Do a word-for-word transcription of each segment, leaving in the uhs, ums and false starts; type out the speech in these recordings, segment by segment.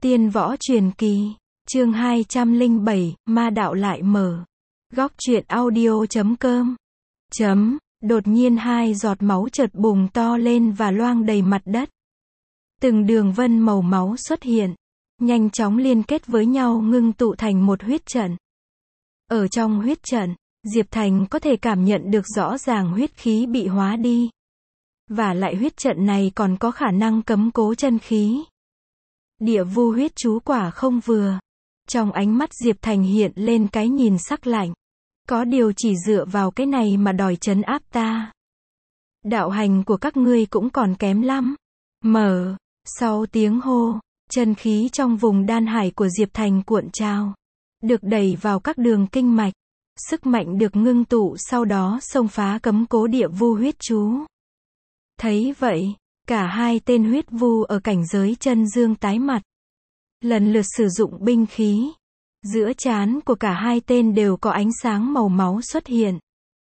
Tiên võ truyền kỳ, chương hai trăm lẻ bảy, ma đạo lại mở. Góc truyện audio chấm com. Chấm, đột nhiên hai giọt máu chợt bùng to lên và loang đầy mặt đất. Từng đường vân màu máu xuất hiện, nhanh chóng liên kết với nhau ngưng tụ thành một huyết trận. Ở trong huyết trận, Diệp Thành có thể cảm nhận được rõ ràng huyết khí bị hóa đi. Và lại huyết trận này còn có khả năng cấm cố chân khí. Địa vu huyết chú quả không vừa. Trong ánh mắt Diệp Thành hiện lên cái nhìn sắc lạnh. Có điều chỉ dựa vào cái này mà đòi trấn áp ta. Đạo hành của các ngươi cũng còn kém lắm. Mở. Sau tiếng hô, chân khí trong vùng đan hải của Diệp Thành cuộn trào. Được đẩy vào các đường kinh mạch. Sức mạnh được ngưng tụ sau đó xông phá cấm cố địa vu huyết chú. Thấy vậy, cả hai tên huyết vu ở cảnh giới chân dương tái mặt. Lần lượt sử dụng binh khí. Giữa trán của cả hai tên đều có ánh sáng màu máu xuất hiện.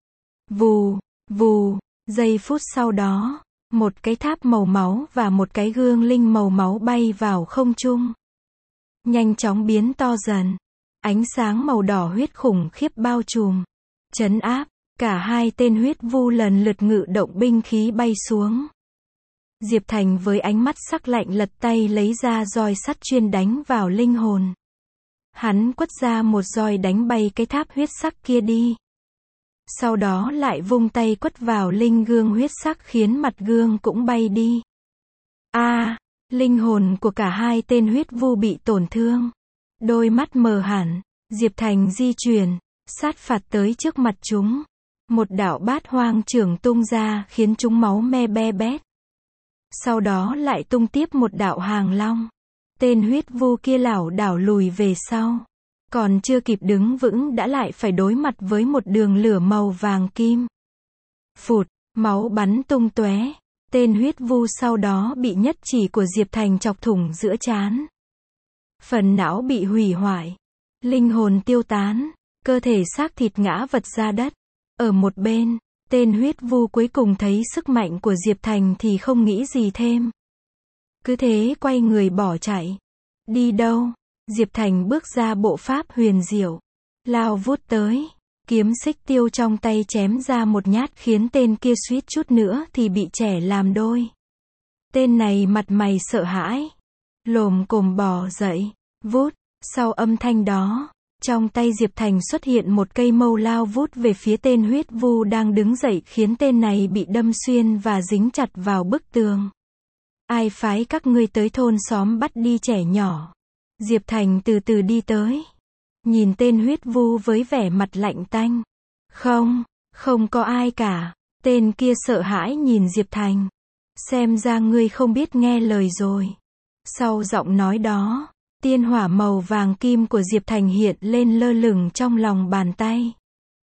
Vù, vù, giây phút sau đó, một cái tháp màu máu và một cái gương linh màu máu bay vào không trung. Nhanh chóng biến to dần. Ánh sáng màu đỏ huyết khủng khiếp bao trùm. Trấn áp, cả hai tên huyết vu lần lượt ngự động binh khí bay xuống. Diệp Thành với ánh mắt sắc lạnh lật tay lấy ra roi sắt chuyên đánh vào linh hồn. Hắn quất ra một roi đánh bay cái tháp huyết sắc kia đi. Sau đó lại vung tay quất vào linh gương huyết sắc khiến mặt gương cũng bay đi. A, à, linh hồn của cả hai tên huyết vu bị tổn thương. Đôi mắt mờ hẳn, Diệp Thành di chuyển, sát phạt tới trước mặt chúng. Một đạo bát hoang trưởng tung ra khiến chúng máu me be bét. Sau đó lại tung tiếp một đạo hàng long. Tên huyết vu kia lảo đảo lùi về sau. Còn chưa kịp đứng vững đã lại phải đối mặt với một đường lửa màu vàng kim. Phụt, máu bắn tung tóe. Tên huyết vu sau đó bị nhất chỉ của Diệp Thành chọc thủng giữa trán. Phần não bị hủy hoại. Linh hồn tiêu tán. Cơ thể xác thịt ngã vật ra đất. Ở một bên, tên huyết vu cuối cùng thấy sức mạnh của Diệp Thành thì không nghĩ gì thêm. Cứ thế quay người bỏ chạy. Đi đâu? Diệp Thành bước ra bộ pháp huyền diệu. Lao vút tới. Kiếm xích tiêu trong tay chém ra một nhát khiến tên kia suýt chút nữa thì bị chẻ làm đôi. Tên này mặt mày sợ hãi. Lồm cồm bò dậy. Vút. Sau âm thanh đó, trong tay Diệp Thành xuất hiện một cây mâu lao vút về phía tên huyết vu đang đứng dậy khiến tên này bị đâm xuyên và dính chặt vào bức tường. Ai phái các ngươi tới thôn xóm bắt đi trẻ nhỏ? Diệp Thành từ từ đi tới. Nhìn tên huyết vu với vẻ mặt lạnh tanh. Không, không có ai cả. Tên kia sợ hãi nhìn Diệp Thành. Xem ra ngươi không biết nghe lời rồi. Sau giọng nói đó, tiên hỏa màu vàng kim của Diệp Thành hiện lên lơ lửng trong lòng bàn tay.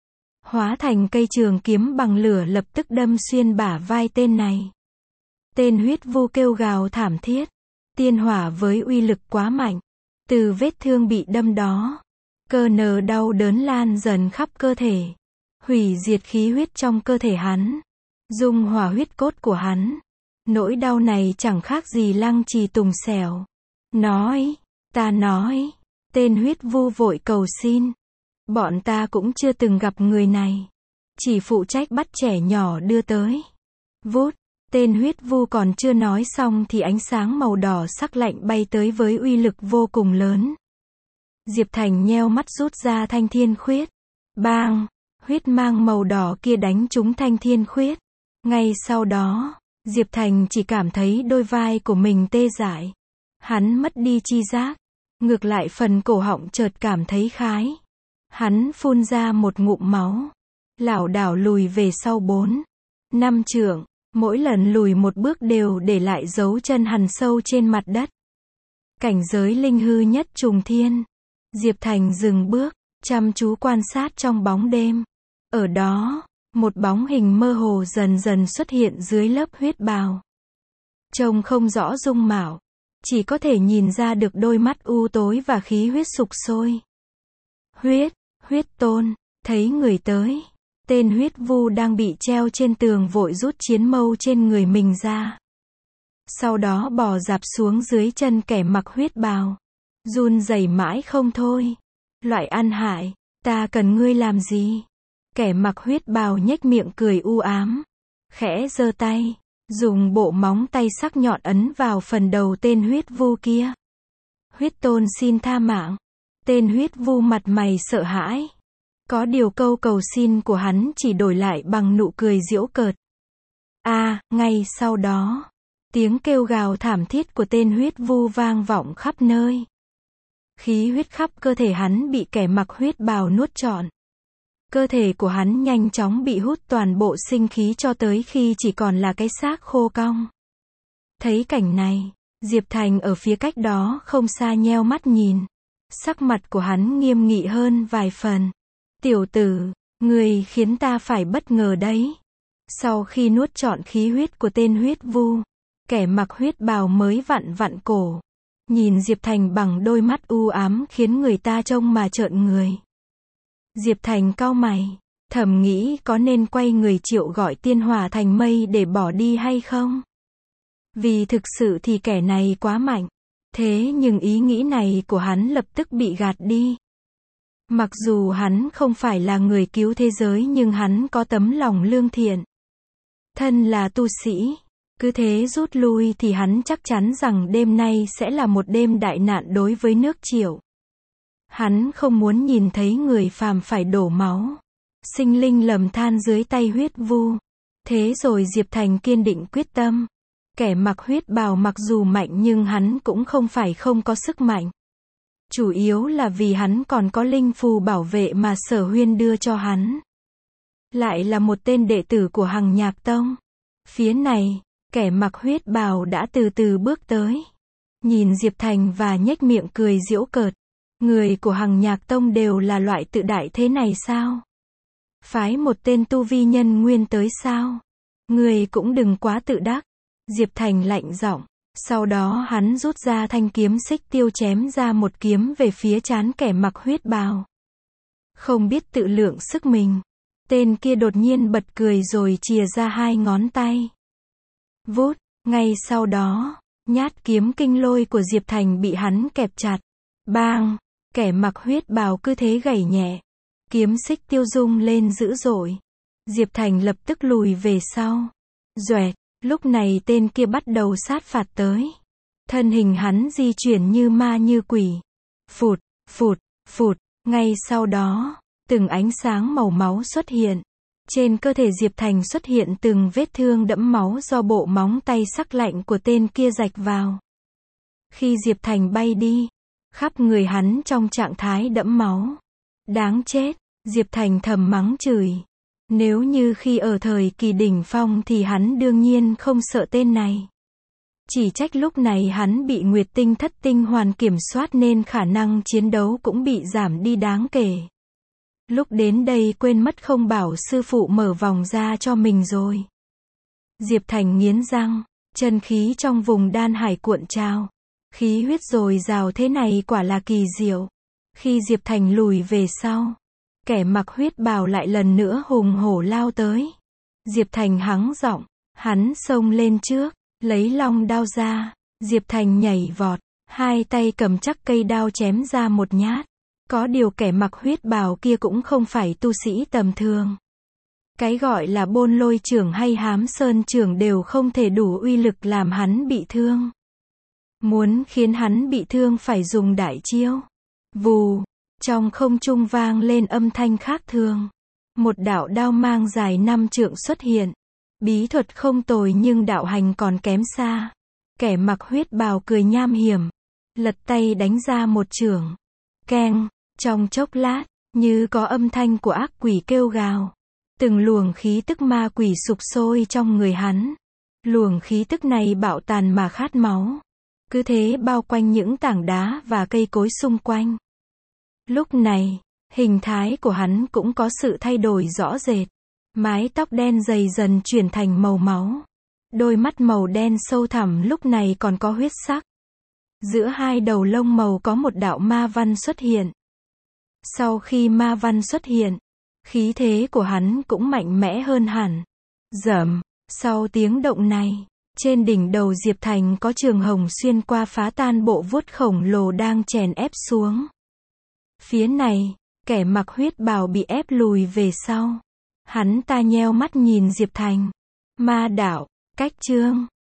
Hóa thành cây trường kiếm bằng lửa lập tức đâm xuyên bả vai tên này. Tên huyết vu kêu gào thảm thiết. Tiên hỏa với uy lực quá mạnh. Từ vết thương bị đâm đó, cơ nờ đau đớn lan dần khắp cơ thể. Hủy diệt khí huyết trong cơ thể hắn. Dung hòa huyết cốt của hắn. Nỗi đau này chẳng khác gì lăng trì tùng xẻo. Nói, ta nói, tên huyết vu vội cầu xin. Bọn ta cũng chưa từng gặp người này. Chỉ phụ trách bắt trẻ nhỏ đưa tới. Vút. Tên huyết vu còn chưa nói xong thì ánh sáng màu đỏ sắc lạnh bay tới với uy lực vô cùng lớn. Diệp Thành nheo mắt rút ra thanh thiên khuyết. Bang! Huyết mang màu đỏ kia đánh trúng thanh thiên khuyết. Ngay sau đó, Diệp Thành chỉ cảm thấy đôi vai của mình tê dại. Hắn mất đi chi giác. Ngược lại phần cổ họng chợt cảm thấy khái. Hắn phun ra một ngụm máu. Lảo đảo lùi về sau bốn, năm trượng. Mỗi lần lùi một bước đều để lại dấu chân hằn sâu trên mặt đất. Cảnh giới linh hư nhất trùng thiên. Diệp Thành dừng bước, chăm chú quan sát trong bóng đêm. Ở đó, một bóng hình mơ hồ dần dần xuất hiện dưới lớp huyết bào. Trông không rõ dung mạo, chỉ có thể nhìn ra được đôi mắt u tối và khí huyết sục sôi. Huyết, huyết tôn, thấy người tới. Tên huyết vu đang bị treo trên tường vội rút chiến mâu trên người mình ra. Sau đó bò dạp xuống dưới chân kẻ mặc huyết bào. run rẩy mãi không thôi. Loại ăn hại, ta cần ngươi làm gì? Kẻ mặc huyết bào nhếch miệng cười u ám, khẽ giơ tay, dùng bộ móng tay sắc nhọn ấn vào phần đầu tên huyết vu kia. Huyết tôn xin tha mạng. Tên huyết vu mặt mày sợ hãi. Có điều câu cầu xin của hắn chỉ đổi lại bằng nụ cười giễu cợt. A, à, ngay sau đó, tiếng kêu gào thảm thiết của tên huyết vu vang vọng khắp nơi. Khí huyết khắp cơ thể hắn bị kẻ mặc huyết bào nuốt trọn. Cơ thể của hắn nhanh chóng bị hút toàn bộ sinh khí cho tới khi chỉ còn là cái xác khô cong. Thấy cảnh này, Diệp Thành ở phía cách đó không xa nheo mắt nhìn. Sắc mặt của hắn nghiêm nghị hơn vài phần. Tiểu tử, người khiến ta phải bất ngờ đấy. Sau khi nuốt trọn khí huyết của tên huyết vu, kẻ mặc huyết bào mới vặn vặn cổ. Nhìn Diệp Thành bằng đôi mắt u ám khiến người ta trông mà trợn người. Diệp Thành cau mày, thầm nghĩ có nên quay người triệu gọi tiên hỏa thành mây để bỏ đi hay không? Vì thực sự thì kẻ này quá mạnh. Thế nhưng ý nghĩ này của hắn lập tức bị gạt đi. Mặc dù hắn không phải là người cứu thế giới nhưng hắn có tấm lòng lương thiện. Thân là tu sĩ, cứ thế rút lui thì hắn chắc chắn rằng đêm nay sẽ là một đêm đại nạn đối với nước Triệu. Hắn không muốn nhìn thấy người phàm phải đổ máu, sinh linh lầm than dưới tay huyết vu. Thế rồi Diệp Thành kiên định quyết tâm. Kẻ mặc huyết bào mặc dù mạnh nhưng hắn cũng không phải không có sức mạnh. Chủ yếu là vì hắn còn có linh phù bảo vệ mà Sở Huyên đưa cho hắn. Lại là một tên đệ tử của Hằng Nhạc Tông. Phía này, kẻ mặc huyết bào đã từ từ bước tới. Nhìn Diệp Thành và nhếch miệng cười giễu cợt. Người của Hằng Nhạc Tông đều là loại tự đại thế này sao? Phái một tên tu vi nhân nguyên tới sao? Người cũng đừng quá tự đắc. Diệp Thành lạnh giọng. Sau đó hắn rút ra thanh kiếm xích tiêu chém ra một kiếm về phía trán kẻ mặc huyết bào. Không biết tự lượng sức mình. Tên kia đột nhiên bật cười rồi chìa ra hai ngón tay. Vút, ngay sau đó, nhát kiếm kinh lôi của Diệp Thành bị hắn kẹp chặt. Bang, kẻ mặc huyết bào cứ thế gảy nhẹ. Kiếm xích tiêu rung lên dữ dội. Diệp Thành lập tức lùi về sau. Doẹt. Lúc này tên kia bắt đầu sát phạt tới. Thân hình hắn di chuyển như ma như quỷ. Phụt, phụt, phụt. Ngay sau đó, từng ánh sáng màu máu xuất hiện. Trên cơ thể Diệp Thành xuất hiện từng vết thương đẫm máu do bộ móng tay sắc lạnh của tên kia rạch vào. Khi Diệp Thành bay đi, khắp người hắn trong trạng thái đẫm máu. Đáng chết, Diệp Thành thầm mắng chửi. Nếu như khi ở thời kỳ đỉnh phong thì hắn đương nhiên không sợ tên này. Chỉ trách lúc này hắn bị Nguyệt Tinh Thất Tinh Hoàn kiểm soát nên khả năng chiến đấu cũng bị giảm đi đáng kể. Lúc đến đây quên mất không bảo sư phụ mở vòng ra cho mình rồi. Diệp Thành nghiến răng, chân khí trong vùng đan hải cuộn trào. Khí huyết dồi dào thế này quả là kỳ diệu. Khi Diệp Thành lùi về sau, kẻ mặc huyết bào lại lần nữa hùng hổ lao tới. Diệp Thành hắng giọng, hắn xông lên trước, lấy long đao ra. Diệp Thành nhảy vọt, hai tay cầm chắc cây đao chém ra một nhát. Có điều kẻ mặc huyết bào kia cũng không phải tu sĩ tầm thường. Cái gọi là Bôn Lôi trưởng hay Hám Sơn trưởng đều không thể đủ uy lực làm hắn bị thương. Muốn khiến hắn bị thương phải dùng đại chiêu. Vù, trong không trung vang lên âm thanh khác thường. Một đạo đao mang dài năm trượng xuất hiện. Bí thuật không tồi nhưng đạo hành còn kém xa. Kẻ mặc huyết bào cười nham hiểm, lật tay đánh ra một chưởng. Keng, trong chốc lát, như có âm thanh của ác quỷ kêu gào. Từng luồng khí tức ma quỷ sục sôi trong người hắn. Luồng khí tức này bạo tàn mà khát máu. Cứ thế bao quanh những tảng đá và cây cối xung quanh. Lúc này, hình thái của hắn cũng có sự thay đổi rõ rệt. Mái tóc đen dày dần chuyển thành màu máu. Đôi mắt màu đen sâu thẳm lúc này còn có huyết sắc. Giữa hai đầu lông màu có một đạo ma văn xuất hiện. Sau khi ma văn xuất hiện, khí thế của hắn cũng mạnh mẽ hơn hẳn. Rầm, sau tiếng động này, Trên đỉnh đầu Diệp Thành có trường hồng xuyên qua phá tan bộ vuốt khổng lồ đang chèn ép xuống. Phía này, kẻ mặc huyết bào bị ép lùi về sau. Hắn ta nheo mắt nhìn Diệp Thành. Ma đạo, cách chương.